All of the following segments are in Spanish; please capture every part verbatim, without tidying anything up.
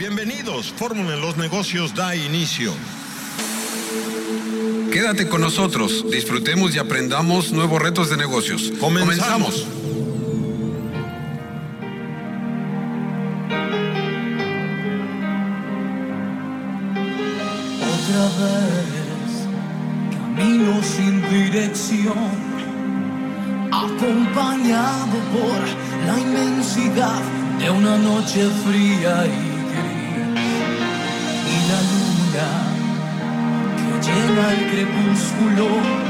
Bienvenidos, Fórmula en los Negocios da inicio. Quédate con nosotros, disfrutemos y aprendamos nuevos retos de negocios. Comenzamos. Otra vez, camino sin dirección, acompañado por la inmensidad de una noche fría y y la luna que llena el crepúsculo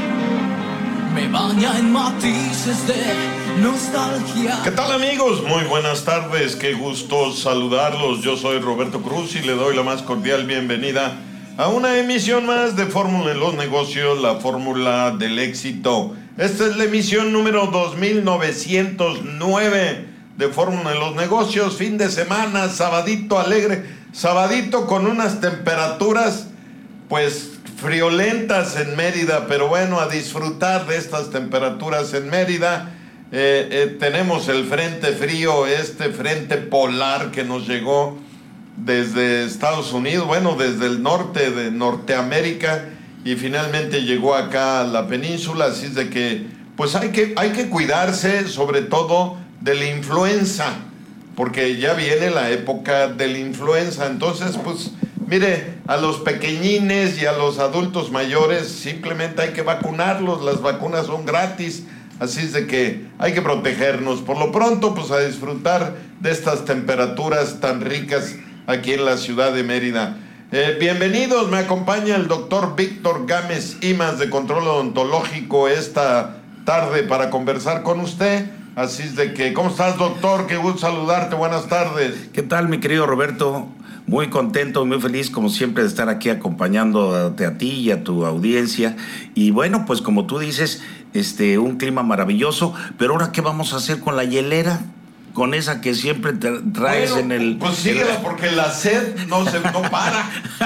me baña en matices de nostalgia. ¿Qué tal, amigos? Muy buenas tardes, qué gusto saludarlos. Yo soy Roberto Cruz y le doy la más cordial bienvenida a una emisión más de Fórmula en los Negocios, la fórmula del éxito. Esta es la emisión número dos mil novecientos nueve de Fórmula en los Negocios, fin de semana, sabadito alegre. Sabadito con unas temperaturas pues friolentas en Mérida, pero bueno, a disfrutar de estas temperaturas en Mérida. Eh, eh, tenemos el frente frío, este frente polar que nos llegó desde Estados Unidos, bueno, desde el norte de Norteamérica, y finalmente llegó acá a la península, así es de que pues hay que, hay que cuidarse sobre todo de la influenza, porque ya viene la época de la influenza. Entonces, pues, mire, a los pequeñines y a los adultos mayores simplemente hay que vacunarlos, las vacunas son gratis, así es de que hay que protegernos. Por lo pronto, pues, a disfrutar de estas temperaturas tan ricas aquí en la ciudad de Mérida. Eh, bienvenidos, me acompaña el doctor Víctor Gámez Imas de Control Odontológico esta tarde para conversar con usted. Así es de que, ¿cómo estás, doctor? Qué gusto saludarte, buenas tardes. ¿Qué tal, mi querido Roberto? Muy contento, muy feliz, como siempre, de estar aquí acompañándote a ti y a tu audiencia. Y bueno, pues como tú dices, este, un clima maravilloso, pero ahora, ¿qué vamos a hacer con la hielera? Con esa que siempre te traes bueno, en el... Pues síguela, porque la sed no se no para.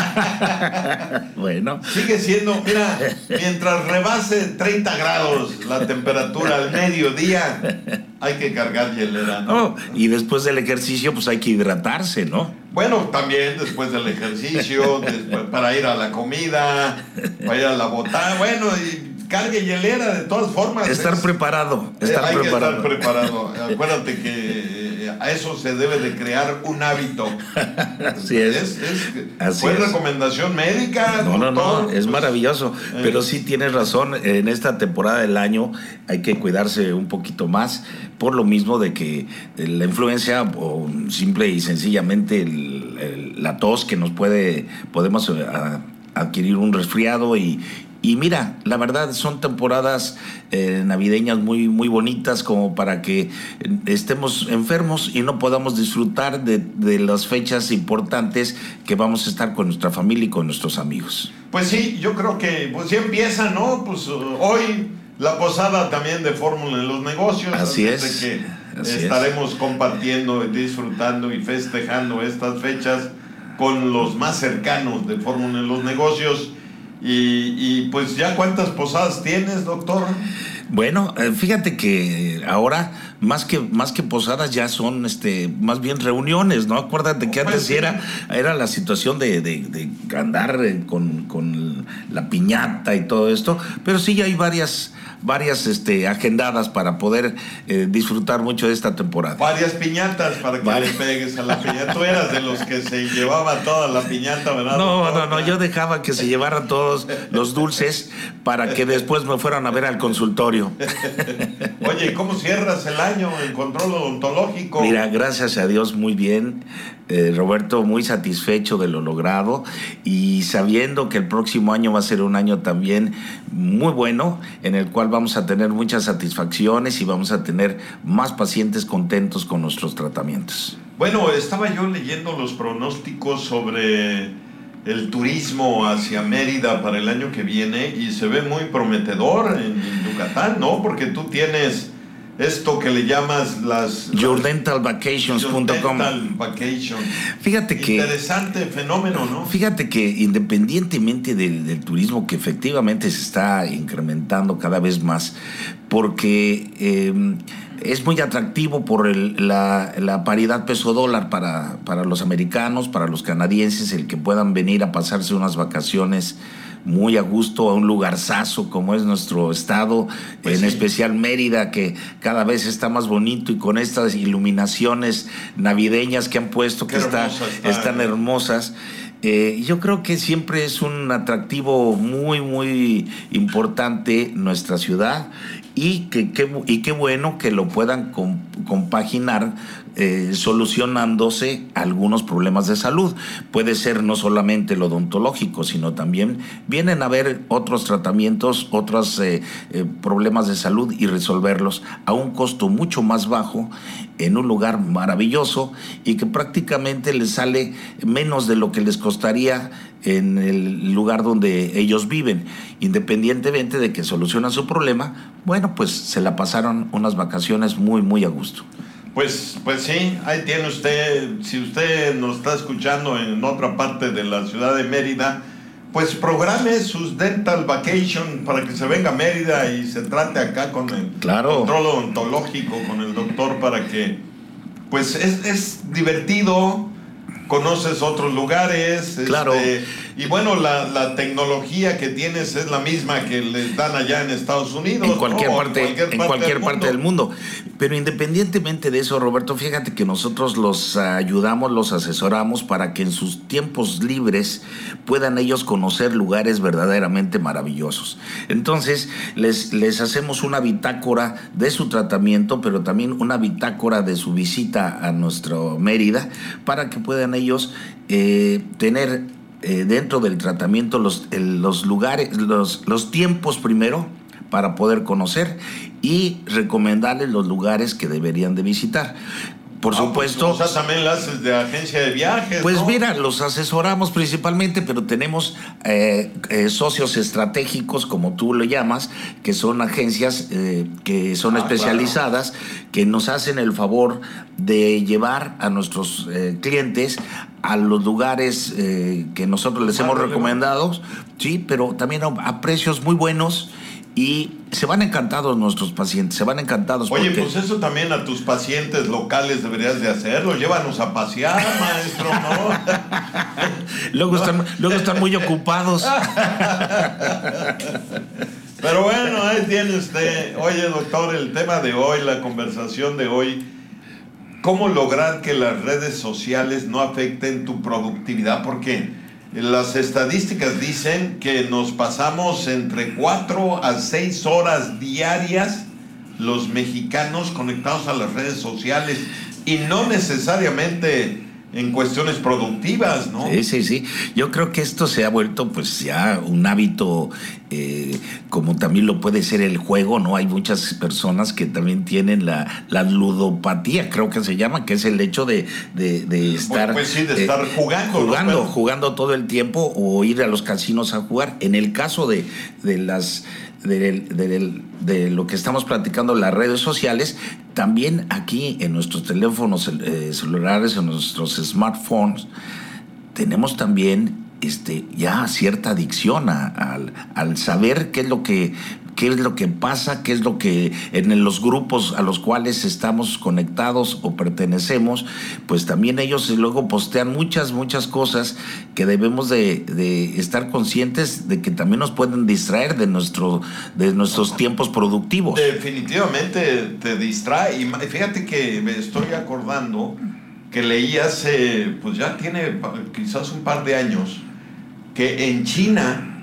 Bueno. Sigue siendo, mira, mientras rebase treinta grados la temperatura al mediodía, hay que cargar hielera, ¿no? Oh, y después del ejercicio, pues hay que hidratarse, ¿no? Bueno, también después del ejercicio, después, para ir a la comida, para ir a la botada, bueno, y... cargue hielera de todas formas. Estar es, preparado. Estar hay preparado. que estar preparado. Acuérdate que a eso se debe de crear un hábito. Así es. es, es Así fue es. recomendación médica. No, no, doctor, no, es pues, maravilloso. Eh. Pero sí tienes razón, en esta temporada del año hay que cuidarse un poquito más, por lo mismo de que la influencia, o simple y sencillamente el, el, la tos que nos puede, podemos a, adquirir un resfriado y Y mira, la verdad son temporadas eh, navideñas muy, muy bonitas como para que estemos enfermos y no podamos disfrutar de, de las fechas importantes que vamos a estar con nuestra familia y con nuestros amigos. Pues sí, yo creo que pues ya empieza, ¿no? Pues uh, hoy la posada también de Fórmula en los Negocios. Así es. De que así estaremos es. compartiendo, disfrutando y festejando estas fechas con los más cercanos de Fórmula en los Negocios. Y, y pues ya, ¿cuántas posadas tienes, doctor? Bueno, fíjate que ahora más que más que posadas ya son este más bien reuniones, ¿no? Acuérdate que antes era, era la situación de, de, de andar con, con la piñata y todo esto, pero sí ya hay varias varias este, agendadas para poder eh, disfrutar mucho de esta temporada. Varias piñatas para que vale. le pegues a la piñata. Tú eras de los que se llevaba toda la piñata, ¿verdad? No, doctor? no, no, yo dejaba que se llevaran todos los dulces para que después me fueran a ver al consultorio. Oye, ¿cómo cierras el año en Control Odontológico? Mira, gracias a Dios, muy bien. Eh, Roberto, muy satisfecho de lo logrado y sabiendo que el próximo año va a ser un año también muy bueno, en el cual vamos a tener muchas satisfacciones y vamos a tener más pacientes contentos con nuestros tratamientos. Bueno, estaba yo leyendo los pronósticos sobre el turismo hacia Mérida para el año que viene y se ve muy prometedor en, en Yucatán, ¿no? Porque tú tienes esto que le llamas las... your dental vacations punto com. Your Dental Vacation. Fíjate que... Interesante fenómeno, ¿no? Fíjate que independientemente del, del turismo, que efectivamente se está incrementando cada vez más, porque eh, es muy atractivo por el, la, la paridad peso-dólar para, para los americanos, para los canadienses, el que puedan venir a pasarse unas vacaciones muy a gusto a un lugarzazo como es nuestro estado, pues en sí. especial Mérida, que cada vez está más bonito y con estas iluminaciones navideñas que han puesto, Qué que está, está, están hermosas. Eh, yo creo que siempre es un atractivo muy, muy importante nuestra ciudad y que, que, y qué bueno que lo puedan com, compaginar eh, solucionándose algunos problemas de salud. Puede ser no solamente lo odontológico, sino también vienen a haber otros tratamientos, otros eh, eh, problemas de salud y resolverlos a un costo mucho más bajo en un lugar maravilloso y que prácticamente les sale menos de lo que les costaría en el lugar donde ellos viven, independientemente de que solucionan su problema. Bueno, pues se la pasaron unas vacaciones muy, muy a gusto. Pues, pues sí, ahí tiene usted, si usted nos está escuchando en otra parte de la ciudad de Mérida, pues programe sus dental vacation para que se venga a Mérida y se trate acá con el claro. control odontológico, con el doctor, para que, pues es, es divertido, conoces otros lugares, claro. este, y bueno, la, la tecnología que tienes es la misma que les dan allá en Estados Unidos, en cualquier ¿no? parte, en cualquier, en parte, cualquier del parte del mundo. Pero independientemente de eso, Roberto, fíjate que nosotros los ayudamos, los asesoramos para que en sus tiempos libres puedan ellos conocer lugares verdaderamente maravillosos. Entonces, les, les hacemos una bitácora de su tratamiento, pero también una bitácora de su visita a nuestro Mérida, para que puedan ellos eh, tener eh, dentro del tratamiento los, el, los lugares, los, los tiempos primero, para poder conocer y recomendarles los lugares que deberían de visitar. Por ah, supuesto. Pues, o sea, también lo haces de agencia de viajes. Pues ¿no? mira, los asesoramos principalmente, pero tenemos eh, eh, socios estratégicos, como tú lo llamas, que son agencias eh, que son ah, especializadas, claro. que nos hacen el favor de llevar a nuestros eh, clientes a los lugares eh, que nosotros les hemos recomendado, sí, pero también a, a precios muy buenos. Y se van encantados nuestros pacientes, se van encantados. Oye, porque... pues eso también a tus pacientes locales deberías de hacerlo. Llévanos a pasear, maestro, ¿no? luego, están, luego están muy ocupados. Pero bueno, ahí tiene usted. Oye, doctor, el tema de hoy, la conversación de hoy, ¿cómo lograr que las redes sociales no afecten tu productividad? Porque las estadísticas dicen que nos pasamos entre cuatro a seis horas diarias los mexicanos conectados a las redes sociales y no necesariamente en cuestiones productivas, ¿no? Sí, sí, sí. Yo creo que esto se ha vuelto pues ya un hábito, eh, como también lo puede ser el juego, ¿no? Hay muchas personas que también tienen la, la ludopatía, creo que se llama, que es el hecho de, de, de estar... Pues, pues sí, de estar eh, jugando. Jugando, ¿no? jugando todo el tiempo o ir a los casinos a jugar. En el caso de, de las... De, de, de lo que estamos platicando en las redes sociales, también aquí en nuestros teléfonos eh, celulares, en nuestros smartphones, tenemos también este, ya cierta adicción a, a, al, al saber qué es lo que qué es lo que pasa, qué es lo que en los grupos a los cuales estamos conectados o pertenecemos, pues también ellos luego postean muchas, muchas cosas que debemos de, de estar conscientes de que también nos pueden distraer de, nuestro, de nuestros tiempos productivos. Definitivamente te distrae. Y fíjate que me estoy acordando que leí hace, pues ya tiene quizás un par de años, que en China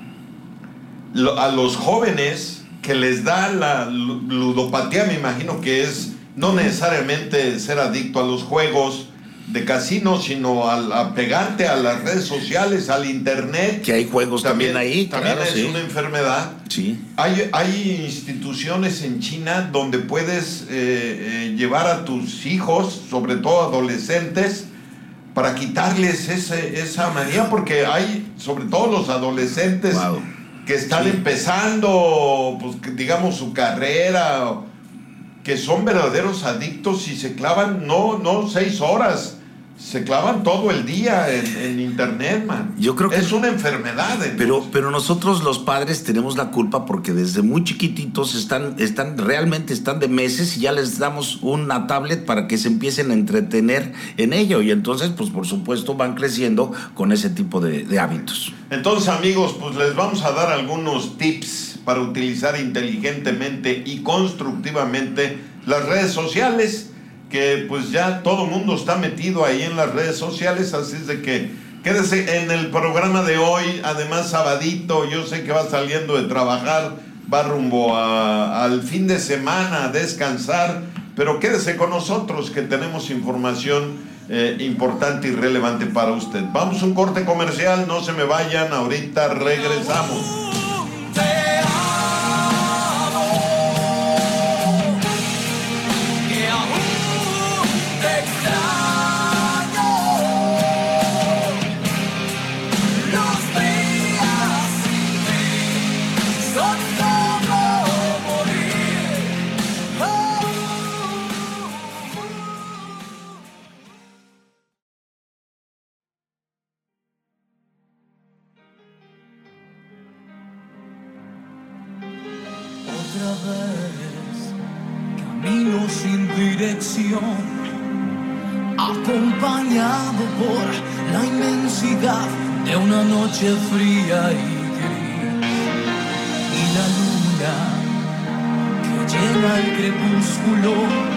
a los jóvenes que les da la ludopatía, me imagino que es no necesariamente ser adicto a los juegos de casino, sino a, a pegarte a las redes sociales, al internet. Que hay juegos también, también ahí. También claro, es sí. una enfermedad. Sí. Hay, hay instituciones en China donde puedes eh, eh, llevar a tus hijos, sobre todo adolescentes, para quitarles ese, esa manía, porque hay, sobre todo los adolescentes, wow. que están sí. empezando, pues digamos, su carrera, que son verdaderos adictos y se clavan, no, no seis horas, se clavan todo el día en, en internet, man. Yo creo que es una enfermedad. Pero, pero nosotros los padres tenemos la culpa porque desde muy chiquititos están, están, realmente están de meses y ya les damos una tablet para que se empiecen a entretener en ello. Y entonces, pues por supuesto, van creciendo con ese tipo de, de hábitos. Entonces, amigos, pues les vamos a dar algunos tips para utilizar inteligentemente y constructivamente las redes sociales, que pues ya todo mundo está metido ahí en las redes sociales, así es de que quédese en el programa de hoy. Además, sabadito, yo sé que va saliendo de trabajar, va rumbo a, al fin de semana a descansar, pero quédese con nosotros que tenemos información eh, importante y relevante para usted. Vamos a un corte comercial, no se me vayan, ahorita regresamos. Camino sin dirección, acompañado por la inmensidad de una noche fría y gris, y la luna que llena el crepúsculo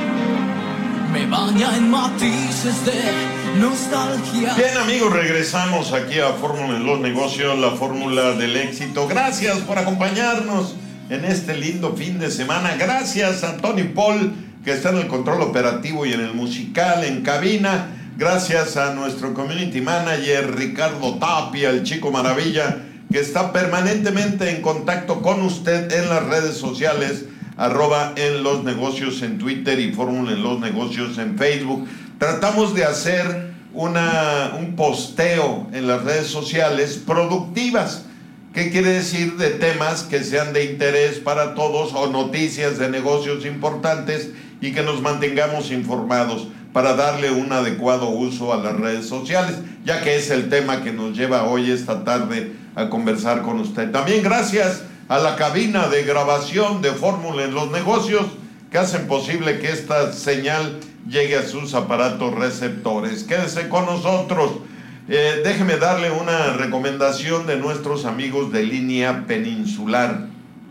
me baña en matices de nostalgia. Bien, amigos, regresamos aquí a Fórmula en los Negocios, la fórmula del éxito. Gracias por acompañarnos en este lindo fin de semana. Gracias a Tony Paul, que está en el control operativo y en el musical, en cabina. Gracias a nuestro community manager Ricardo Tapia, el chico maravilla, que está permanentemente en contacto con usted en las redes sociales, arroba en los negocios en Twitter y Fórmula en los Negocios en Facebook. Tratamos de hacer una, un posteo en las redes sociales productivas. ¿Qué quiere decir? De temas que sean de interés para todos o noticias de negocios importantes y que nos mantengamos informados para darle un adecuado uso a las redes sociales, ya que es el tema que nos lleva hoy, esta tarde, a conversar con usted. También gracias a la cabina de grabación de Fórmula en los Negocios, que hacen posible que esta señal llegue a sus aparatos receptores. Quédese con nosotros. Eh, déjeme darle una recomendación de nuestros amigos de Línea Peninsular.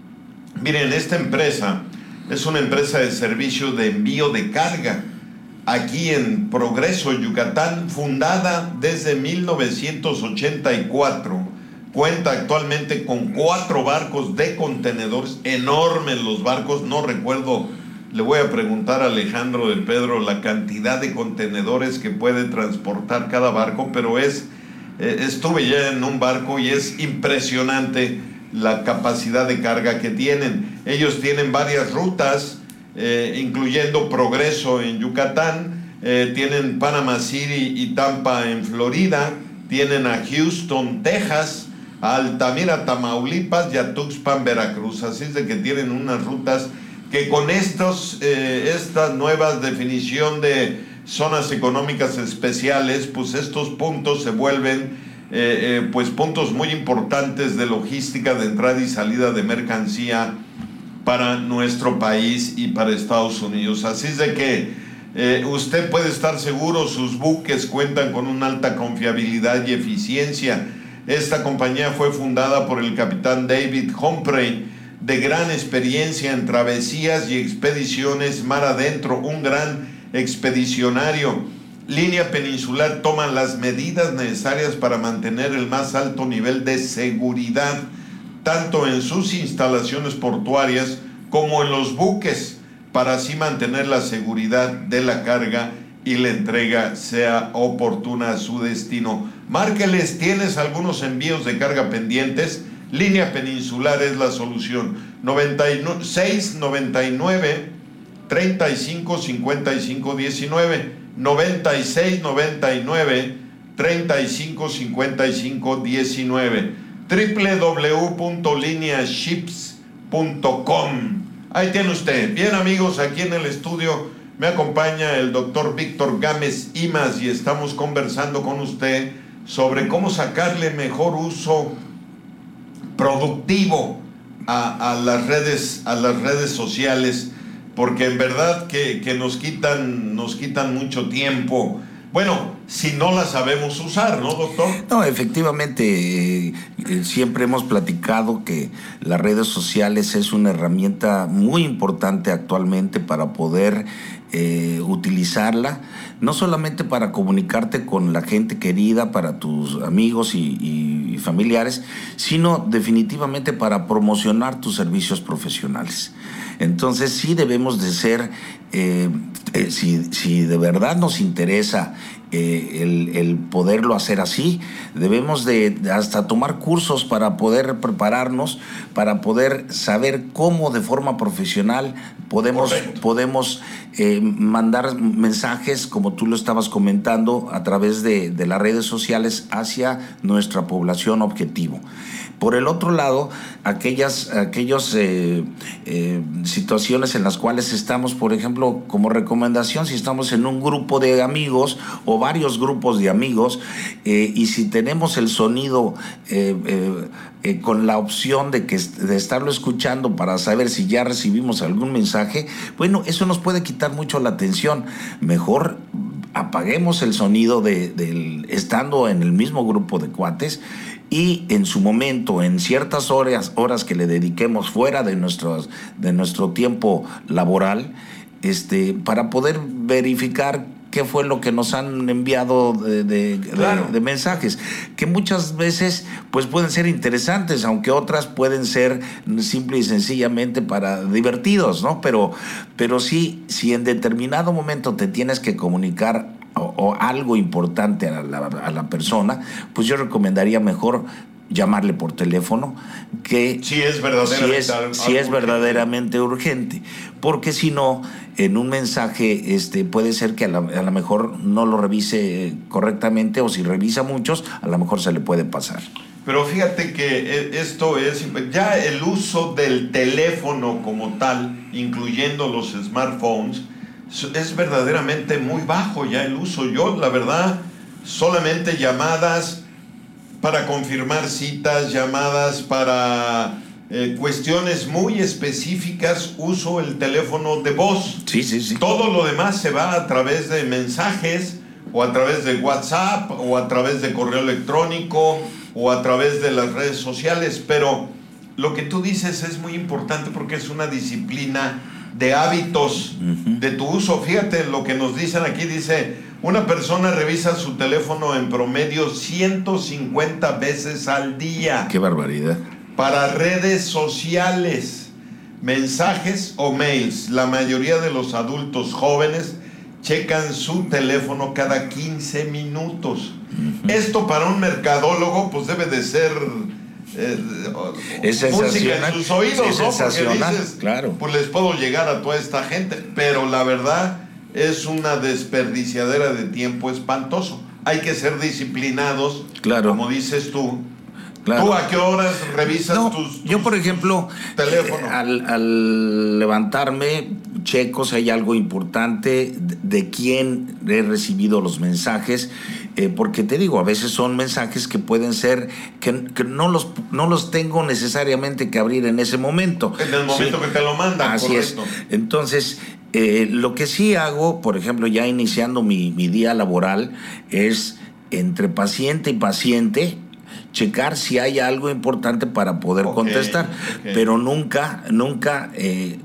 Miren, esta empresa es una empresa de servicio de envío de carga aquí en Progreso, Yucatán, fundada desde mil novecientos ochenta y cuatro. Cuenta actualmente con cuatro barcos de contenedores, enormes los barcos, no recuerdo, le voy a preguntar a Alejandro de Pedro la cantidad de contenedores que puede transportar cada barco, pero es, eh, estuve ya en un barco y es impresionante la capacidad de carga que tienen. Ellos tienen varias rutas, eh, incluyendo Progreso en Yucatán, eh, tienen Panama City y Tampa en Florida, tienen a Houston, Texas, a Altamira, Tamaulipas y a Tuxpan, Veracruz. Así es de que tienen unas rutas que con estos, eh, esta nueva definición de zonas económicas especiales, pues estos puntos se vuelven eh, eh, pues puntos muy importantes de logística de entrada y salida de mercancía para nuestro país y para Estados Unidos. Así es de que eh, usted puede estar seguro, sus buques cuentan con una alta confiabilidad y eficiencia. Esta compañía fue fundada por el capitán David Humphrey, de gran experiencia en travesías y expediciones mar adentro, un gran expedicionario. Línea Peninsular toma las medidas necesarias para mantener el más alto nivel de seguridad, tanto en sus instalaciones portuarias como en los buques, para así mantener la seguridad de la carga y la entrega sea oportuna a su destino. Márqueles, ¿tienes algunos envíos de carga pendientes? Línea Peninsular es la solución. noventa y seis noventa y nueve treinta y cinco cincuenta y cinco diecinueve, noventa y seis noventa y nueve treinta y cinco cincuenta y cinco diecinueve, doble u doble u doble u punto línea ships punto com. Ahí tiene usted. Bien, amigos, aquí en el estudio me acompaña el doctor Víctor Gámez Imaz y estamos conversando con usted sobre cómo sacarle mejor uso productivo a, a las redes, a las redes sociales, porque en verdad que, que nos quitan, nos quitan mucho tiempo. Bueno, si no la sabemos usar, ¿no, doctor? No, efectivamente, eh, eh, siempre hemos platicado que las redes sociales es una herramienta muy importante actualmente para poder eh, utilizarla, no solamente para comunicarte con la gente querida, para tus amigos y, y, y familiares, sino definitivamente para promocionar tus servicios profesionales. Entonces sí debemos de ser, eh, eh, si, si de verdad nos interesa eh, el, el poderlo hacer así, debemos de hasta tomar cursos para poder prepararnos, para poder saber cómo de forma profesional podemos, podemos eh, mandar mensajes, como tú lo estabas comentando, a través de, de las redes sociales hacia nuestra población objetivo. Por el otro lado, aquellas aquellos, eh, eh, situaciones en las cuales estamos, por ejemplo, como recomendación, si estamos en un grupo de amigos o varios grupos de amigos, eh, y si tenemos el sonido eh, eh, eh, con la opción de, que, de estarlo escuchando para saber si ya recibimos algún mensaje, bueno, eso nos puede quitar mucho la atención. Mejor apaguemos el sonido de, de, estando en el mismo grupo de cuates, y en su momento, en ciertas horas, horas que le dediquemos fuera de, nuestros, de nuestro tiempo laboral, este, para poder verificar qué fue lo que nos han enviado de, de, claro. de, de mensajes, que muchas veces pues pueden ser interesantes, aunque otras pueden ser simple y sencillamente para divertidos, ¿no? Pero, pero sí, si en determinado momento te tienes que comunicar O, o algo importante a la, a la persona, pues yo recomendaría mejor llamarle por teléfono, que si es verdaderamente, si es, si es verdaderamente urgente, porque si no, en un mensaje este, puede ser que a lo mejor no lo revise correctamente, o si revisa muchos, a lo mejor se le puede pasar. Pero fíjate que esto es, ya el uso del teléfono como tal, incluyendo los smartphones, es verdaderamente muy bajo ya el uso. Yo, la verdad, solamente llamadas para confirmar citas, llamadas para eh, cuestiones muy específicas, uso el teléfono de voz. Sí, sí, sí. Todo lo demás se va a través de mensajes, o a través de WhatsApp, o a través de correo electrónico, o a través de las redes sociales. Pero lo que tú dices es muy importante, porque es una disciplina de hábitos, uh-huh. de tu uso. Fíjate lo que nos dicen aquí, dice, una persona revisa su teléfono en promedio ciento cincuenta veces al día. ¡Qué barbaridad! Para redes sociales, mensajes o mails. La mayoría de los adultos jóvenes checan su teléfono cada quince minutos. Uh-huh. Esto para un mercadólogo pues debe de ser Eh, es música en sus oídos, es ¿no? sensacional, porque dices, claro. Pues les puedo llegar a toda esta gente, pero la verdad es una desperdiciadera de tiempo espantoso. Hay que ser disciplinados, claro. Como dices tú. Claro. ¿Tú a qué horas revisas no, tus, tus yo, por ejemplo, teléfono? Eh, al, al levantarme, checo si hay algo importante, de, de quién he recibido los mensajes, eh, porque te digo, a veces son mensajes que pueden ser, que, que no, los, no los tengo necesariamente que abrir en ese momento. En el momento, sí, que te lo mandan, así correcto. Es. Entonces, eh, lo que sí hago, por ejemplo, ya iniciando mi, mi día laboral, es entre paciente y paciente, checar si hay algo importante para poder okay, contestar, okay. Pero nunca, nunca eh,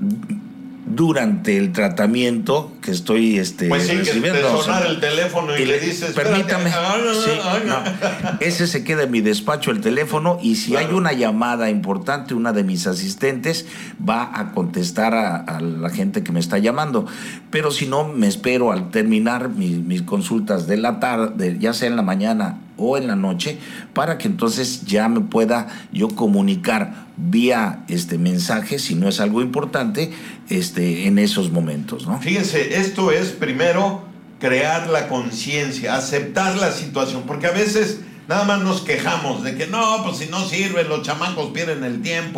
durante el tratamiento que estoy este, pues sí, recibiendo. Que te sonar el teléfono y, y le dices, permítame, ay, no, sí, ay, no. No. Ese se queda en mi despacho, el teléfono, y si claro. hay una llamada importante, una de mis asistentes va a contestar a, a la gente que me está llamando, pero si no, me espero al terminar mis, mis consultas de la tarde, ya sea en la mañana o en la noche, para que entonces ya me pueda yo comunicar vía este mensaje, si no es algo importante, este, en esos momentos, ¿no? Fíjense, esto es primero crear la conciencia, aceptar la situación, porque a veces nada más nos quejamos de que no, pues si no sirven, los chamacos pierden el tiempo, uh-huh.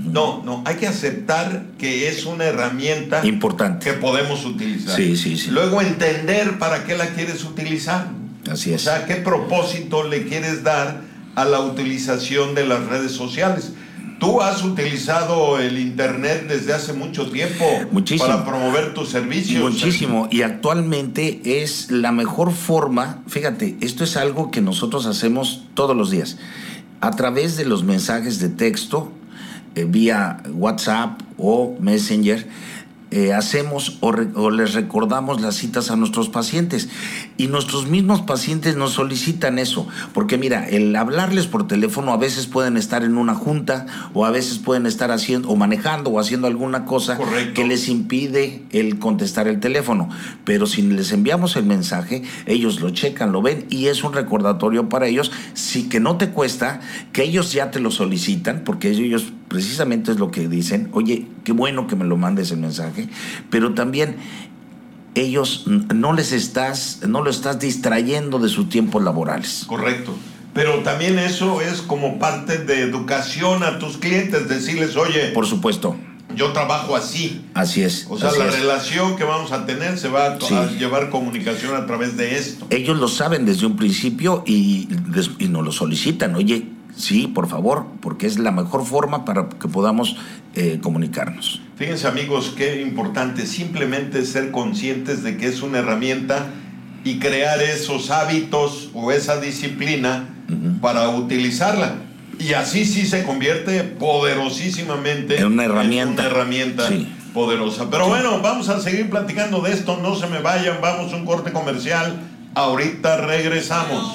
No, no, hay que aceptar que es una herramienta importante que podemos utilizar. Sí, sí, sí. Luego entender para qué la quieres utilizar. Así es. O sea, qué propósito le quieres dar a la utilización de las redes sociales. Tú has utilizado el internet desde hace mucho tiempo. Muchísimo. Para promover tus servicios. Muchísimo. Y actualmente es la mejor forma. Fíjate, esto es algo que nosotros hacemos todos los días. A través de los mensajes de texto, eh, vía WhatsApp o Messenger, eh, hacemos o, re, o les recordamos las citas a nuestros pacientes. Y nuestros mismos pacientes nos solicitan eso. Porque mira, el hablarles por teléfono, a veces pueden estar en una junta, o a veces pueden estar haciendo, o manejando, o haciendo alguna cosa. Correcto. Que les impide el contestar el teléfono. Pero si les enviamos el mensaje, ellos lo checan, lo ven, y es un recordatorio para ellos. Sí, que no te cuesta, que ellos ya te lo solicitan, porque ellos precisamente es lo que dicen: oye, qué bueno que me lo mandes el mensaje, pero también ellos no les estás, no lo estás distrayendo de sus tiempos laborales. Correcto. Pero también eso es como parte de educación a tus clientes, decirles: oye, por supuesto, yo trabajo así. Así es. O sea, así la es. relación que vamos a tener se va a, sí. a llevar comunicación a través de esto. Ellos lo saben desde un principio y, y nos lo solicitan. Oye, sí, por favor, porque es la mejor forma para que podamos eh, comunicarnos. Fíjense, amigos, qué importante simplemente ser conscientes de que es una herramienta y crear esos hábitos o esa disciplina uh-huh. para utilizarla. Y así sí se convierte poderosísimamente en una herramienta, en una herramienta sí. poderosa. Pero sí. bueno, vamos a seguir platicando de esto. No se me vayan, vamos a un corte comercial. Ahorita regresamos.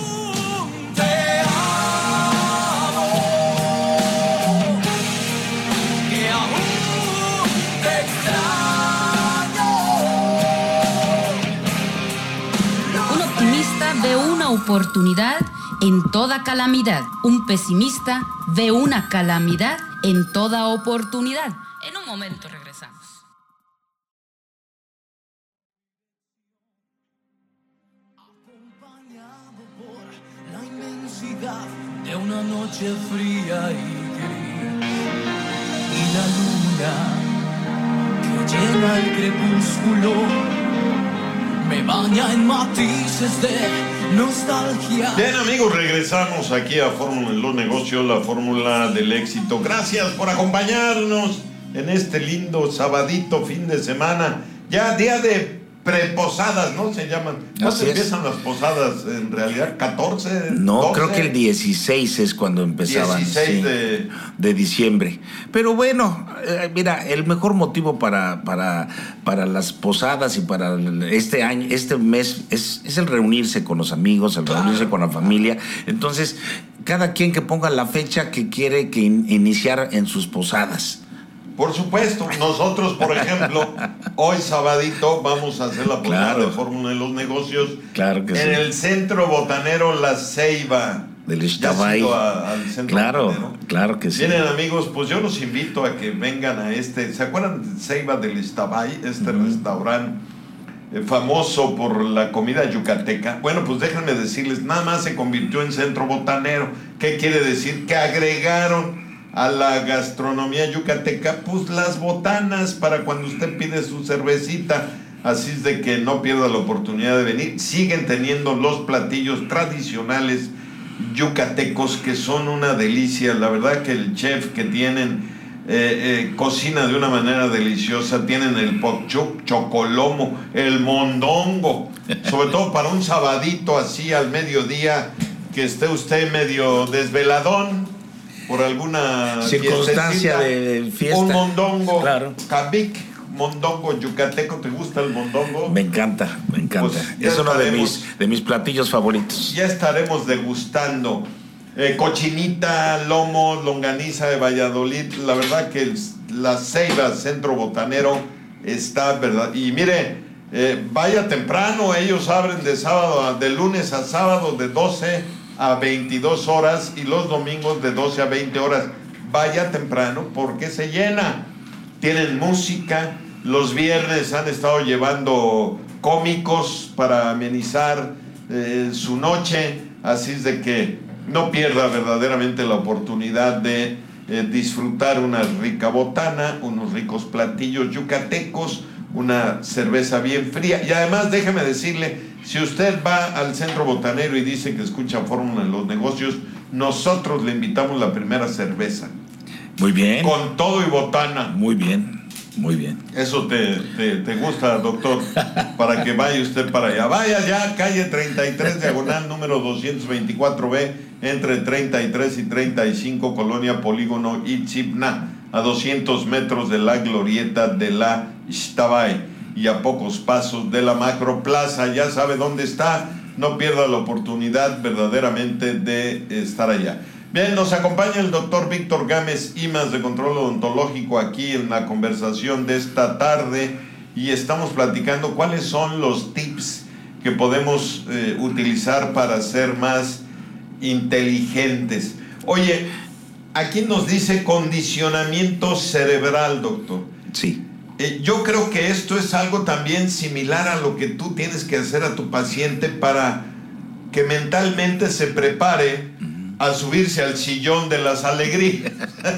Ve una oportunidad en toda calamidad. Un pesimista ve una calamidad en toda oportunidad. En un momento regresamos. Acompañado por la inmensidad de una noche fría y gris, y la luna que llena el crepúsculo me baña en matices de nostalgia. Bien, amigos, regresamos aquí a Fórmula en los Negocios, la fórmula del éxito. Gracias por acompañarnos en este lindo sabadito fin de semana. Ya día de preposadas, ¿no? Se llaman. ¿Cuándo empiezan las posadas? En realidad, ¿catorce? No, doce. Creo que el dieciséis es cuando empezaban. dieciséis sí, de... de diciembre. Pero bueno, eh, mira, el mejor motivo para, para, para las posadas y para este año, este mes, es, es el reunirse con los amigos, el claro. reunirse con la familia. Entonces, cada quien que ponga la fecha que quiere que in, iniciar en sus posadas. Por supuesto, nosotros, por ejemplo, hoy sabadito vamos a hacer la posada claro. de Fórmula de los Negocios. Claro que en sí. En el Centro Botanero La Ceiba. Del Ixtabay. Al centro claro, botanero. Claro que sí. Miren, amigos, pues yo los invito a que vengan a este. ¿Se acuerdan de Ceiba del Ixtabay? Este uh-huh. restaurante eh, famoso por la comida yucateca. Bueno, pues déjenme decirles, nada más se convirtió en Centro Botanero. ¿Qué quiere decir? Que agregaron a la gastronomía yucateca, pues las botanas para cuando usted pide su cervecita. Así es de que no pierda la oportunidad de venir. Siguen teniendo los platillos tradicionales yucatecos que son una delicia. La verdad que el chef que tienen eh, eh, cocina de una manera deliciosa. Tienen el pokchuk, chocolomo, el mondongo, sobre todo para un sabadito así al mediodía, que esté usted medio desveladón por alguna circunstancia de fiesta. Un mondongo, claro. Cabic, mondongo yucateco. ¿Te gusta el mondongo? Me encanta, me encanta. Pues es uno de mis, de mis platillos favoritos. Ya estaremos degustando eh, cochinita, lomo, longaniza de Valladolid. La verdad que el, la Ceiba Centro Botanero está, ¿verdad? Y mire, eh, vaya temprano. Ellos abren de sábado, a, de lunes a sábado de doce a veintidós horas y los domingos de doce a veinte horas. Vaya temprano porque se llena. Tienen música. Los viernes han estado llevando cómicos para amenizar eh, su noche. Así es de que no pierda verdaderamente la oportunidad de eh, disfrutar una rica botana, unos ricos platillos yucatecos, una cerveza bien fría. Y además, déjeme decirle, si usted va al Centro Botanero y dice que escucha Fórmula en los Negocios, nosotros le invitamos la primera cerveza. Muy bien. Con todo y botana. Muy bien, muy bien. Eso te, te, te gusta, doctor, para que vaya usted para allá. Vaya ya, calle treinta y tres, diagonal número doscientos veinticuatro B, entre treinta y tres y treinta y cinco, Colonia Polígono Itzipna, a doscientos metros de la glorieta de la Ixtabay y a pocos pasos de la Macroplaza. Ya sabe dónde está, no pierda la oportunidad verdaderamente de estar allá. Bien, nos acompaña el doctor Víctor Gámez Imaz de Control Odontológico aquí en la conversación de esta tarde, y estamos platicando cuáles son los tips que podemos eh, utilizar para ser más inteligentes. Oye, aquí nos dice condicionamiento cerebral, doctor. Sí. Eh, yo creo que esto es algo también similar a lo que tú tienes que hacer a tu paciente para que mentalmente se prepare a subirse al sillón de las alegrías.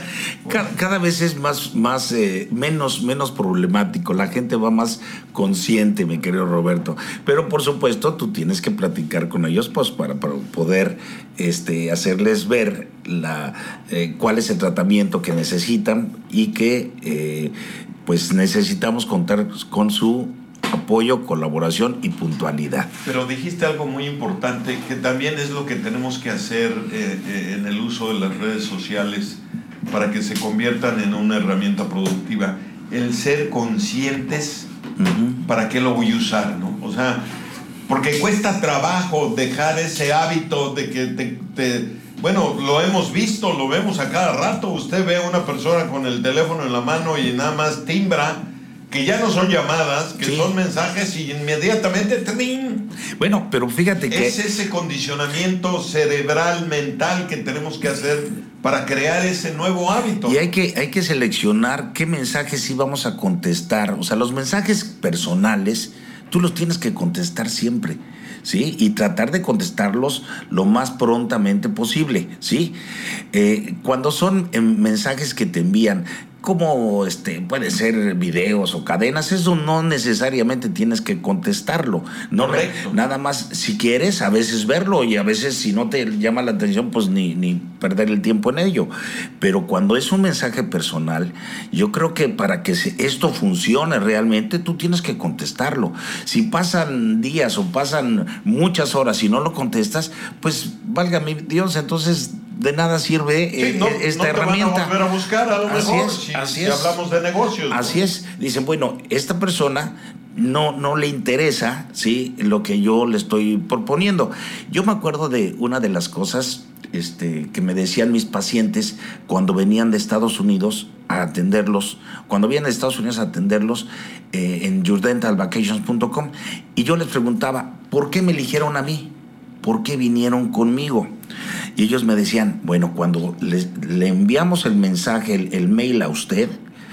Cada, cada vez es más, más eh, menos, menos problemático. La gente va más consciente, mi querido Roberto. Pero por supuesto, tú tienes que platicar con ellos, pues, para, para poder este, hacerles ver la, eh, cuál es el tratamiento que necesitan y que eh, pues necesitamos contar con su apoyo, colaboración y puntualidad. Pero dijiste algo muy importante, que también es lo que tenemos que hacer eh, eh, en el uso de las redes sociales para que se conviertan en una herramienta productiva. El ser conscientes, uh-huh. ¿Para qué lo voy a usar, no? O sea, porque cuesta trabajo dejar ese hábito de que te, te... Bueno, lo hemos visto, lo vemos a cada rato. Usted ve a una persona con el teléfono en la mano y nada más timbra, que ya no son llamadas, que sí. Son mensajes y inmediatamente ¡trin! Bueno, pero fíjate que es ese condicionamiento cerebral, mental que tenemos que hacer para crear ese nuevo hábito. Y hay que, hay que seleccionar qué mensajes sí vamos a contestar. O sea, los mensajes personales tú los tienes que contestar siempre, ¿sí? Y tratar de contestarlos lo más prontamente posible, ¿sí? Eh, cuando son eh, mensajes que te envían, como este, puede ser videos o cadenas, eso no necesariamente tienes que contestarlo. No, correcto. Nada más, si quieres, a veces verlo, y a veces si no te llama la atención, pues ni, ni perder el tiempo en ello. Pero cuando es un mensaje personal, yo creo que para que se, esto funcione realmente, tú tienes que contestarlo. Si pasan días o pasan muchas horas y no lo contestas, pues válgame Dios, entonces de nada sirve sí, eh, no, esta no te herramienta. Van a volver a buscar, a lo así mejor, es, si, así si es. hablamos de negocios. Así ¿no? es. Dicen, bueno, esta persona no, no le interesa, ¿sí?, lo que yo le estoy proponiendo. Yo me acuerdo de una de las cosas este, que me decían mis pacientes cuando venían de Estados Unidos a atenderlos, cuando venían de Estados Unidos a atenderlos eh, en your dental vacations punto com, y yo les preguntaba, ¿por qué me eligieron a mí? ¿Por qué vinieron conmigo? Y ellos me decían, bueno, cuando les, le enviamos el mensaje, el, el mail a usted,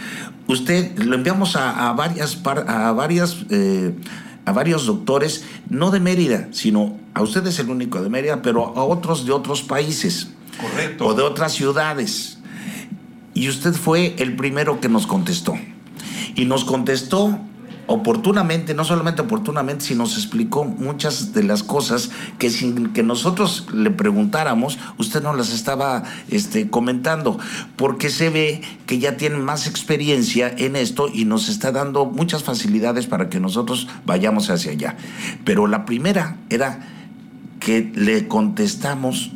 usted lo enviamos a, a varias, a varias, eh, a varios doctores, no de Mérida, sino a usted es el único de Mérida, pero a otros de otros países. Correcto. O de otras ciudades. Y usted fue el primero que nos contestó. Y nos contestó oportunamente, no solamente oportunamente, sino nos explicó muchas de las cosas que sin que nosotros le preguntáramos, usted nos las estaba este, comentando, porque se ve que ya tiene más experiencia en esto y nos está dando muchas facilidades para que nosotros vayamos hacia allá. Pero la primera era que le contestamos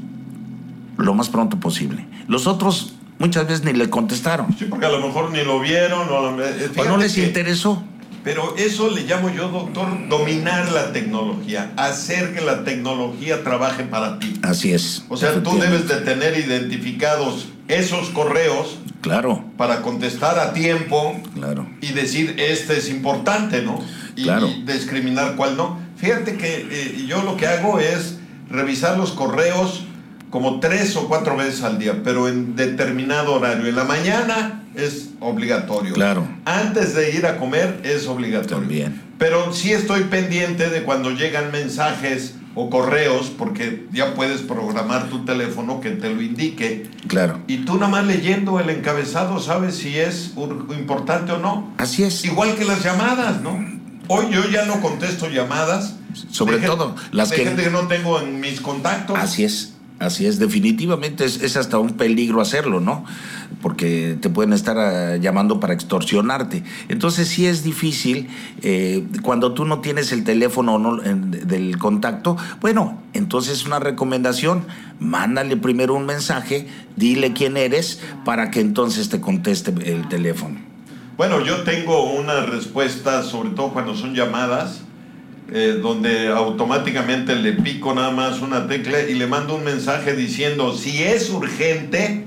lo más pronto posible. Los otros muchas veces ni le contestaron. Sí, porque a lo mejor ni lo vieron o, o no les que... interesó. Pero eso le llamo yo, doctor, dominar la tecnología, hacer que la tecnología trabaje para ti. Así es. O sea, tú debes de tener identificados esos correos. Claro. Para contestar a tiempo. Claro. Y decir, este es importante, ¿no? Y, claro. y discriminar cuál no. Fíjate que eh, yo lo que hago es revisar los correos como tres o cuatro veces al día, pero en determinado horario. En la mañana es obligatorio. Claro. Antes de ir a comer es obligatorio. También. Pero sí estoy pendiente de cuando llegan mensajes o correos, porque ya puedes programar tu teléfono que te lo indique. Claro. Y tú nada más leyendo el encabezado sabes si es importante o no. Así es. Igual que las llamadas, ¿no? Hoy yo ya no contesto llamadas. Sobre de todo gente, las de que... gente que no tengo en mis contactos. Así es. Así es, definitivamente es, es hasta un peligro hacerlo, ¿no? Porque te pueden estar uh, llamando para extorsionarte. Entonces sí es difícil, eh, cuando tú no tienes el teléfono no, en, del contacto, bueno, entonces una recomendación, mándale primero un mensaje, dile quién eres, para que entonces te conteste el teléfono. Bueno, yo tengo una respuesta, sobre todo cuando son llamadas, Eh, donde automáticamente le pico nada más una tecla y le mando un mensaje diciendo, si es urgente,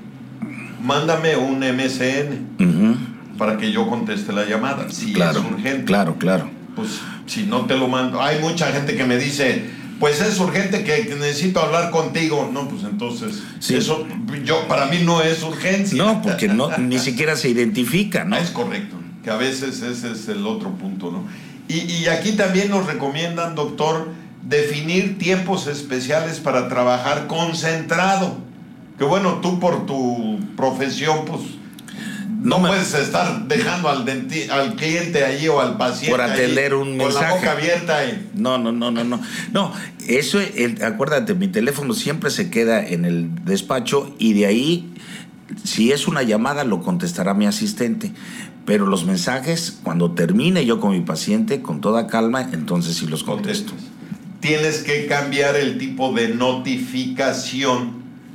mándame un M S N uh-huh. para que yo conteste la llamada. Si claro, es urgente. Claro, claro. Pues si no te lo mando. Hay mucha gente que me dice, pues es urgente que, que necesito hablar contigo. No, pues entonces, sí. eso yo para mí no es urgencia. No, porque no, ni siquiera se identifica, ¿no? Es correcto, que a veces ese es el otro punto, ¿no? Y, y aquí también nos recomiendan, doctor, definir tiempos especiales para trabajar concentrado. Que bueno, tú por tu profesión, pues no, no me... puedes estar dejando al, denti- al cliente allí o al paciente por atender allí, un con mensaje. la boca abierta. Y... No, no, no, no, no. No, eso, el, acuérdate, mi teléfono siempre se queda en el despacho y de ahí, si es una llamada, lo contestará mi asistente. Pero los mensajes, cuando termine yo con mi paciente, con toda calma, entonces sí los contesto. Tienes que cambiar el tipo de notificación,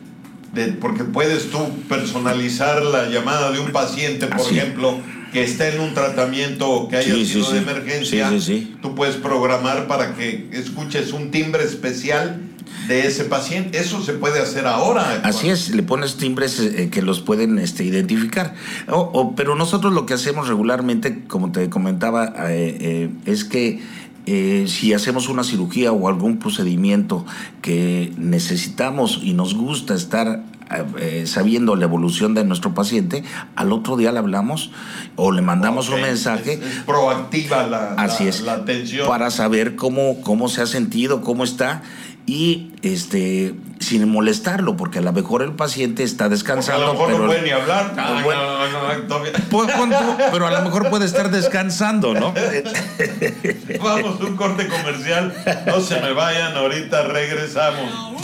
de, porque puedes tú personalizar la llamada de un paciente, por Así. ejemplo, que esté en un tratamiento o que haya sí, sido sí, de sí. emergencia. Sí, sí, sí. Tú puedes programar para que escuches un timbre especial de ese paciente. Eso se puede hacer ahora. Así es, le pones timbres eh, que los pueden este, identificar. O, o, pero nosotros lo que hacemos regularmente, como te comentaba, eh, eh, es que eh, si hacemos una cirugía o algún procedimiento que necesitamos y nos gusta estar eh, sabiendo la evolución de nuestro paciente, al otro día le hablamos o le mandamos okay. un mensaje. Es, es proactiva la, Así la, es, la atención. Para saber cómo, cómo se ha sentido, cómo está. Y este sin molestarlo, porque a lo mejor el paciente está descansando. Porque a lo mejor pero, no puede ni hablar. Ah, bueno, no, no, no, no, pero a lo mejor puede estar descansando, ¿no? Vamos, un corte comercial. No se me vayan, ahorita regresamos.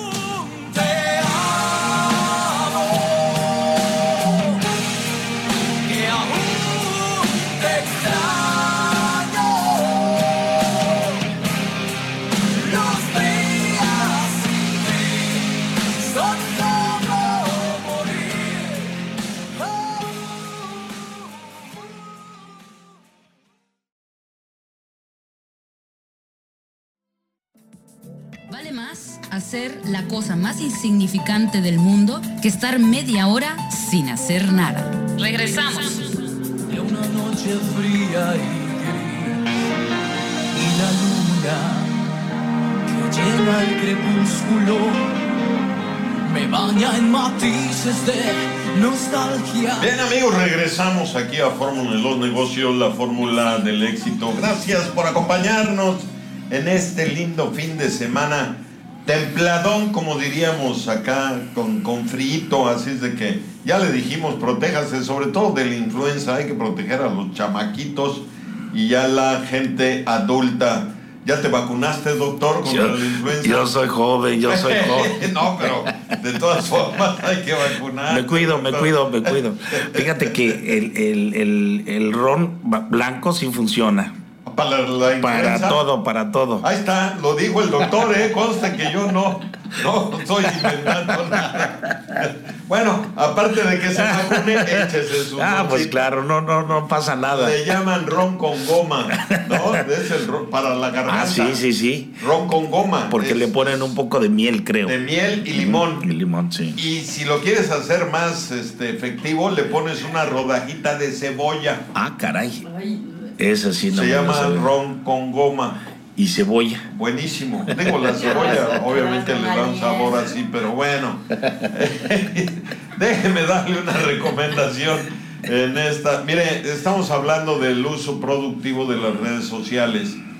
Vale más hacer la cosa más insignificante del mundo que estar media hora sin hacer nada. Regresamos. De una noche fría y gris, y la luna que llena el crepúsculo me baña en matices de nostalgia. Bien, amigos, regresamos aquí a Fórmula de los Negocios, la fórmula del éxito. Gracias por acompañarnos en este lindo fin de semana, templadón, como diríamos acá, con, con frío, así es de que ya le dijimos, protéjase, sobre todo de la influenza, hay que proteger a los chamaquitos y ya la gente adulta. ¿Ya te vacunaste, doctor, contra yo, la influenza? Yo soy joven, yo soy joven. No, pero de todas formas hay que vacunar. Me cuido, me cuido, me cuido. Fíjate que el, el, el, el ron blanco sí funciona. Para la influenza. Para todo, para todo. Ahí está, lo dijo el doctor, ¿eh? Consta que yo no, no estoy inventando nada. Bueno, aparte de que se vacune, échese su Ah, roncito. pues claro, no, no, no pasa nada. Le llaman ron con goma, ¿no? Es el ron para la garganta. Ah, sí, sí, sí. Ron con goma. Porque es, le ponen un poco de miel, creo. De miel y limón. Y limón, sí. Y si lo quieres hacer más este, efectivo, le pones una rodajita de cebolla. Ah, caray. Esa sí no Se me llama sabía. ron con goma. Y cebolla. Buenísimo. Digo, la cebolla obviamente le da un sabor así, pero bueno. Déjeme darle una recomendación en esta. Mire, estamos hablando del uso productivo de las redes sociales.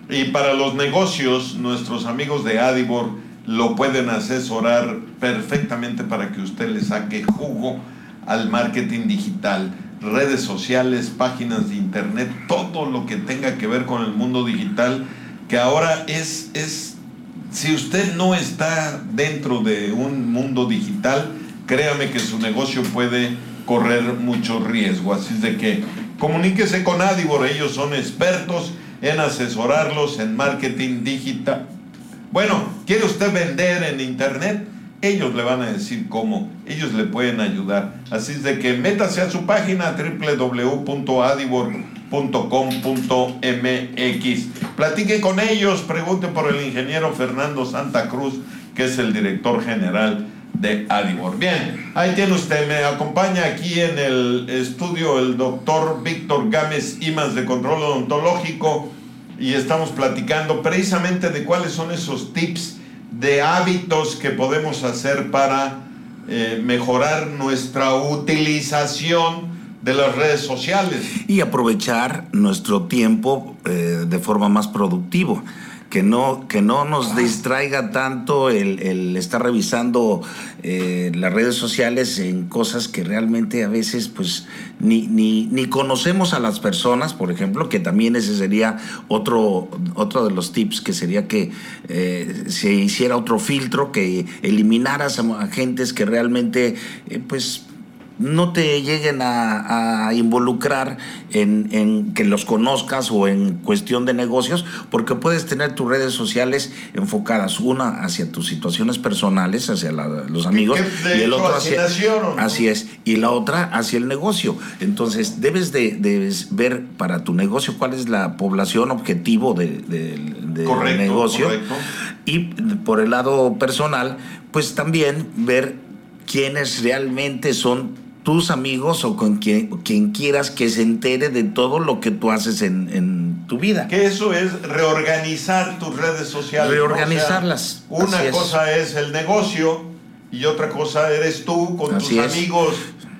Y para los negocios, nuestros amigos de Adibor lo pueden asesorar perfectamente para que usted le saque jugo al marketing digital, redes sociales, páginas de internet, todo lo que tenga que ver con el mundo digital, que ahora es, es si usted no está dentro de un mundo digital, créame que su negocio puede correr mucho riesgo. Así es de que comuníquese con Adibor, ellos son expertos en asesorarlos en marketing digital. Bueno, ¿quiere usted vender en internet? Ellos le van a decir cómo, ellos le pueden ayudar. Así es de que métase a su página doble u doble u doble u punto adibor punto com punto m x. Platique con ellos, pregunte por el ingeniero Fernando Santa Cruz, que es el director general de Adibor. Bien, ahí tiene usted, me acompaña aquí en el estudio el doctor Víctor Gámez Imas de Control Odontológico y estamos platicando precisamente de cuáles son esos tips de hábitos que podemos hacer para eh, mejorar nuestra utilización de las redes sociales. Y aprovechar nuestro tiempo eh, de forma más productiva. Que no, que no nos distraiga tanto el, el estar revisando eh, las redes sociales en cosas que realmente a veces pues ni, ni, ni conocemos a las personas, por ejemplo, que también ese sería otro, otro de los tips, que sería que eh, se hiciera otro filtro, que eliminaras a agentes que realmente eh, pues no te lleguen a, a involucrar en, en que los conozcas o en cuestión de negocios, porque puedes tener tus redes sociales enfocadas, una hacia tus situaciones personales, hacia la, los amigos, y el otro hacia, ¿no? Así es, y la otra hacia el negocio. Entonces debes de debes ver para tu negocio cuál es la población objetivo de, de, de correcto, negocio, correcto. Y por el lado personal, pues también ver quiénes realmente son tus amigos o con quien, quien quieras que se entere de todo lo que tú haces en, en tu vida. Que eso es reorganizar tus redes sociales. Reorganizarlas. ¿No? O sea, una es. cosa es el negocio y otra cosa eres tú con Así tus es. amigos.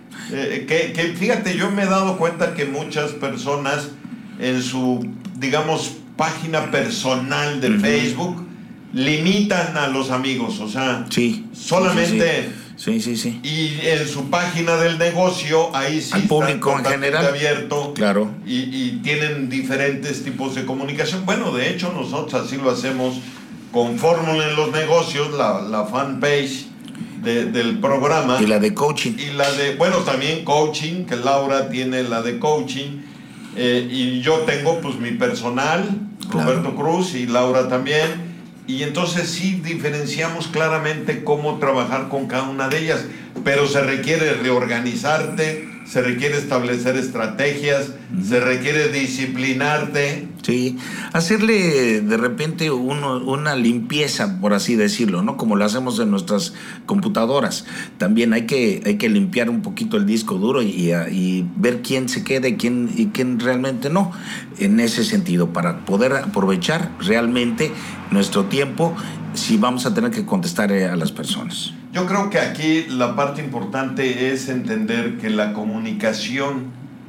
Eh, que, que fíjate, yo me he dado cuenta que muchas personas en su, digamos, página personal de uh-huh. Facebook limitan a los amigos. O sea, sí, solamente... Sí, sí. Sí, sí, sí. Y en su página del negocio, ahí sí al público en general abierto. Claro. Y, y tienen diferentes tipos de comunicación. Bueno, de hecho, nosotros así lo hacemos con Fórmula en los Negocios, la, la fanpage de, del programa. Y la de coaching. Y la de, bueno, también coaching, que Laura tiene la de coaching. Eh, y yo tengo, pues, mi personal, claro. Roberto Cruz, y Laura también. Y entonces sí diferenciamos claramente cómo trabajar con cada una de ellas, pero se requiere reorganizarte, se requiere establecer estrategias, uh-huh. se requiere disciplinarte. Sí, hacerle de repente uno, una limpieza, por así decirlo, ¿no? Como lo hacemos en nuestras computadoras. También hay que, hay que limpiar un poquito el disco duro y, y ver quién se queda y quién, y quién realmente no. En ese sentido, para poder aprovechar realmente nuestro tiempo, si vamos a tener que contestar a las personas. Yo creo que aquí la parte importante es entender que la comunicación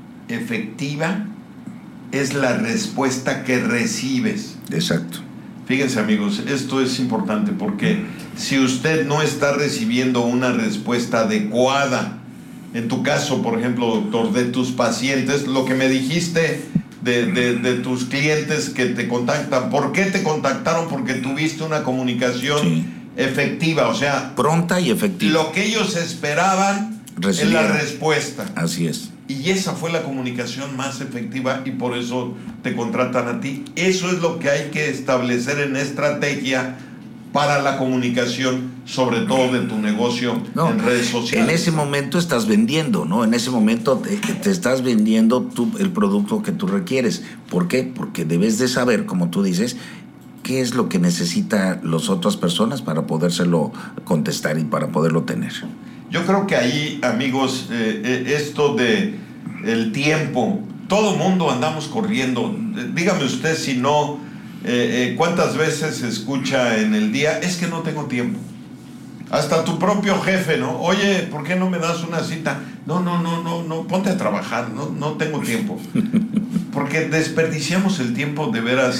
efectiva es la respuesta que recibes. Exacto. Fíjense, amigos, esto es importante porque si usted no está recibiendo una respuesta adecuada, en tu caso, por ejemplo, doctor, de tus pacientes, lo que me dijiste de, de, de tus clientes que te contactan, ¿por qué te contactaron? Porque tuviste una comunicación sí. efectiva, o sea, pronta y efectiva. Lo que ellos esperaban recibieron. Es la respuesta. Así es. Y esa fue la comunicación más efectiva y por eso te contratan a ti. Eso es lo que hay que establecer en estrategia para la comunicación, sobre todo de tu negocio no, en redes sociales. En ese momento estás vendiendo, ¿no? En ese momento te, te estás vendiendo tú, el producto que tú requieres. ¿Por qué? Porque debes de saber, como tú dices, qué es lo que necesitan las otras personas para podérselo contestar y para poderlo tener. Yo creo que ahí, amigos, eh, esto de el tiempo, todo mundo andamos corriendo. Dígame usted si no, eh, eh, ¿cuántas veces se escucha en el día? Es que no tengo tiempo. Hasta tu propio jefe, ¿no? Oye, ¿por qué no me das una cita? No, no, no, no, no, ponte a trabajar, no, no tengo tiempo. Porque desperdiciamos el tiempo de veras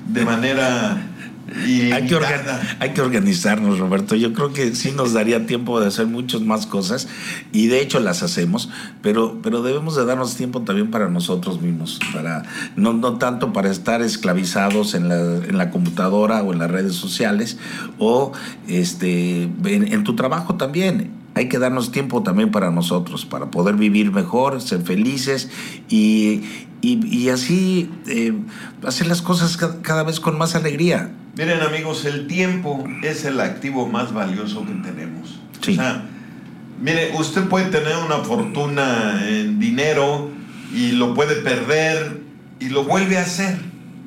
de manera hay que, organ, hay que organizarnos, Roberto. Yo creo que sí nos daría tiempo de hacer muchas más cosas y de hecho las hacemos, pero, pero debemos de darnos tiempo también para nosotros mismos, para no, no tanto para estar esclavizados en la, en la computadora o en las redes sociales o este, en, en tu trabajo también. Hay que darnos tiempo también para nosotros, para poder vivir mejor, ser felices y, y, y así eh, hacer las cosas cada, cada vez con más alegría. Miren, amigos, el tiempo es el activo más valioso que tenemos. Sí. O sea, mire, usted puede tener una fortuna en dinero y lo puede perder y lo vuelve a hacer.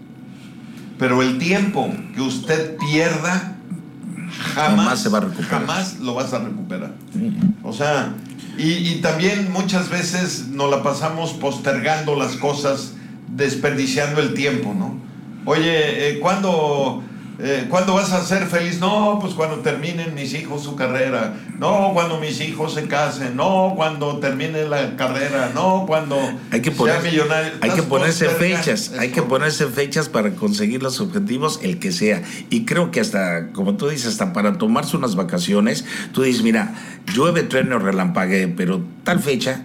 Pero el tiempo que usted pierda jamás, jamás se va a recuperar. Jamás lo vas a recuperar. Sí. O sea, y, y también muchas veces nos la pasamos postergando las cosas, desperdiciando el tiempo, ¿no? Oye, eh, ¿cuándo... Eh, ¿cuándo vas a ser feliz? No, pues cuando terminen mis hijos su carrera. No, cuando mis hijos se casen. No, cuando termine la carrera. No, cuando hay que poner, sea millonario. Hay que ponerse postergando. fechas. Hay que ponerse fechas para conseguir los objetivos, el que sea. Y creo que hasta, como tú dices, hasta para tomarse unas vacaciones, tú dices, mira, llueve, trueno, relampaguee, pero tal fecha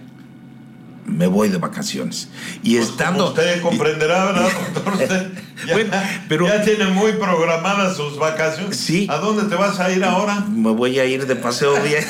me voy de vacaciones. Y pues estando... usted comprenderá, ¿verdad, doctor? Usted ya, bueno, pero, ya tiene muy programadas sus vacaciones. Sí. ¿A dónde te vas a ir ahora? Me voy a ir de paseo bien.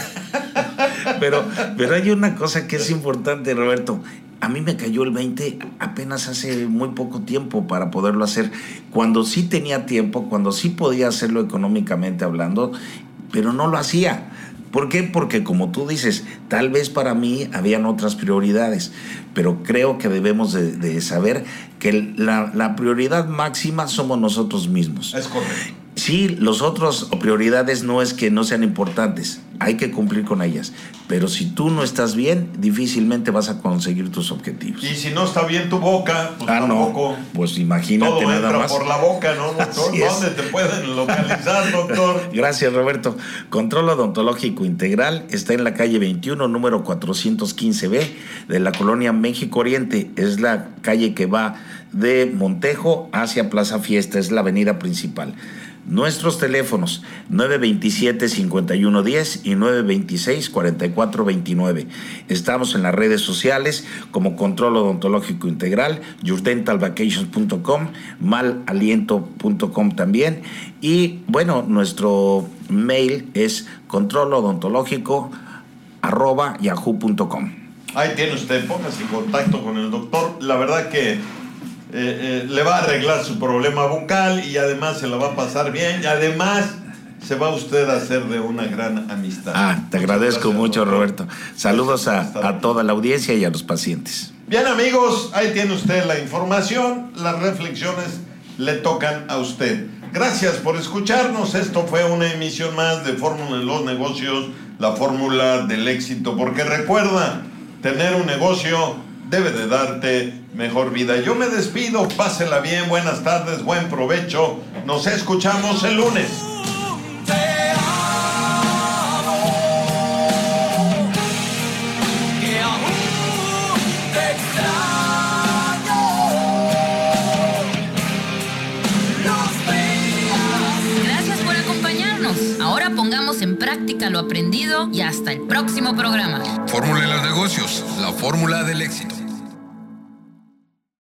pero, pero hay una cosa que es importante, Roberto. A mí me cayó el veinte apenas hace muy poco tiempo para poderlo hacer. Cuando sí tenía tiempo, cuando sí podía hacerlo económicamente hablando, pero no lo hacía. ¿Por qué? Porque como tú dices, tal vez para mí habían otras prioridades, pero creo que debemos de, de saber que la, la prioridad máxima somos nosotros mismos. Es correcto. Sí, los otros prioridades no es que no sean importantes, hay que cumplir con ellas, pero si tú no estás bien, difícilmente vas a conseguir tus objetivos. Y si no está bien tu boca, pues ah, tampoco. No, pues imagínate todo nada entra más. por la boca, ¿no, doctor? ¿Dónde te pueden localizar, doctor? Gracias, Roberto. Control Odontológico Integral está en la calle veintiuno, número cuatrocientos quince B, de la colonia México Oriente. Es la calle que va de Montejo hacia Plaza Fiesta, es la avenida principal. Nuestros teléfonos nueve veintisiete, cincuenta y uno diez y nueve veintiséis, cuarenta y cuatro veintinueve. Estamos en las redes sociales como Control Odontológico Integral, your dental vacations punto com, mal aliento punto com también. Y bueno, nuestro mail es controlodontológico arroba yahoo punto com. Ahí tiene usted, póngase en contacto con el doctor. La verdad que Eh, eh, le va a arreglar su problema bucal y además se la va a pasar bien y además se va usted a hacer de una gran amistad. Ah, te Muchas agradezco gracias, mucho, doctor. Roberto. Saludos a, a toda la audiencia y a los pacientes. Bien, amigos, ahí tiene usted la información, las reflexiones le tocan a usted. Gracias por escucharnos. Esto fue una emisión más de Fórmula en los Negocios, la fórmula del éxito, porque recuerda, tener un negocio debe de darte mejor vida. Yo me despido, pásela bien, buenas tardes, buen provecho. Nos escuchamos el lunes. Gracias por acompañarnos. Ahora pongamos en práctica lo aprendido y hasta el próximo programa. Fórmula en los negocios, la fórmula del éxito.